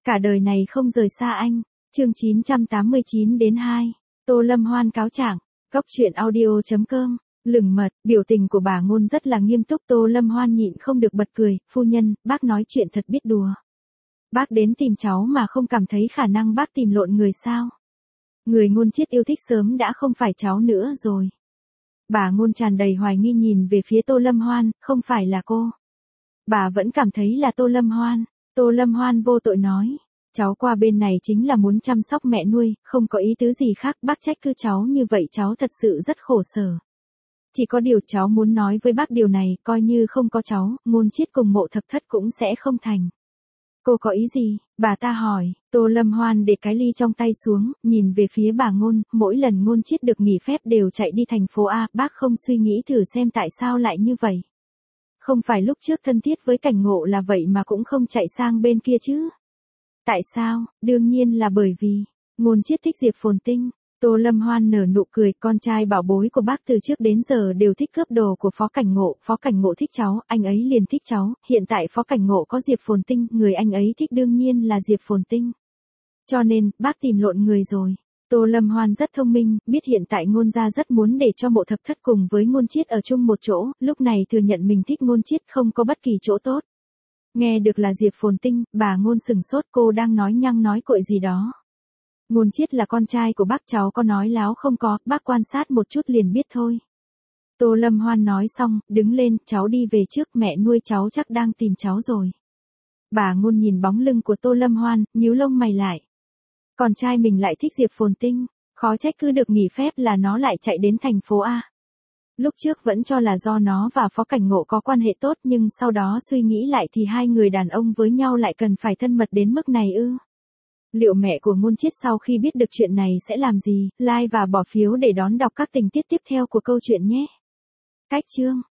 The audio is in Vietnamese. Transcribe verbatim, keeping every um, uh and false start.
Cả đời này không rời xa anh. Chương chín trăm tám mươi chín đến hai. Tô Lâm Hoan cáo trạng. Cóc truyện audio chấm com. Lửng mật, biểu tình của bà Ngôn rất là nghiêm túc. Tô Lâm Hoan nhịn không được bật cười. Phu nhân, bác nói chuyện thật biết đùa. Bác đến tìm cháu mà không cảm thấy khả năng bác tìm lộn người sao? Người Ngôn Chiết yêu thích sớm đã không phải cháu nữa rồi. Bà Ngôn tràn đầy hoài nghi nhìn về phía Tô Lâm Hoan, không phải là cô. Bà vẫn cảm thấy là Tô Lâm Hoan. Tô Lâm Hoan vô tội nói. Cháu qua bên này chính là muốn chăm sóc mẹ nuôi, không có ý tứ gì khác. Bác trách cứ cháu như vậy cháu thật sự rất khổ sở. Chỉ có điều cháu muốn nói với bác điều này, coi như không có cháu, Ngôn Chiết cùng Mộ Thập Thất cũng sẽ không thành. Cô có ý gì? Bà ta hỏi. Tô Lâm Hoan để cái ly trong tay xuống, nhìn về phía bà Ngôn, mỗi lần Ngôn Chiết được nghỉ phép đều chạy đi thành phố A, bác không suy nghĩ thử xem tại sao lại như vậy. Không phải lúc trước thân thiết với Cảnh Ngộ là vậy mà cũng không chạy sang bên kia chứ? Tại sao? Đương nhiên là bởi vì, Ngôn Chiết thích Diệp Phồn Tinh. Tô Lâm Hoan nở nụ cười, con trai bảo bối của bác từ trước đến giờ đều thích cướp đồ của Phó Cảnh Ngộ, Phó Cảnh Ngộ thích cháu, anh ấy liền thích cháu, hiện tại Phó Cảnh Ngộ có Diệp Phồn Tinh, người anh ấy thích đương nhiên là Diệp Phồn Tinh. Cho nên, bác tìm lộn người rồi. Tô Lâm Hoan rất thông minh, biết hiện tại Ngôn gia rất muốn để cho Mộ Thập Thất cùng với Ngôn Chiết ở chung một chỗ, lúc này thừa nhận mình thích Ngôn Chiết không có bất kỳ chỗ tốt. Nghe được là Diệp Phồn Tinh, bà Ngôn sừng sốt, cô đang nói nhăng nói cuội gì đó. Ngôn Chiết là con trai của bác, cháu có nói láo không? Có, bác quan sát một chút liền biết thôi. Tô Lâm Hoan nói xong, đứng lên, cháu đi về trước, mẹ nuôi cháu chắc đang tìm cháu rồi. Bà Ngôn nhìn bóng lưng của Tô Lâm Hoan, nhíu lông mày lại. Con trai mình lại thích Diệp Phồn Tinh, khó trách cứ được nghỉ phép là nó lại chạy đến thành phố A. Lúc trước vẫn cho là do nó và Phó Cảnh Ngộ có quan hệ tốt, nhưng sau đó suy nghĩ lại thì hai người đàn ông với nhau lại cần phải thân mật đến mức này ư? Liệu mẹ của Ngôn Chiết sau khi biết được chuyện này sẽ làm gì? Like và bỏ phiếu để đón đọc các tình tiết tiếp theo của câu chuyện nhé. Cách chương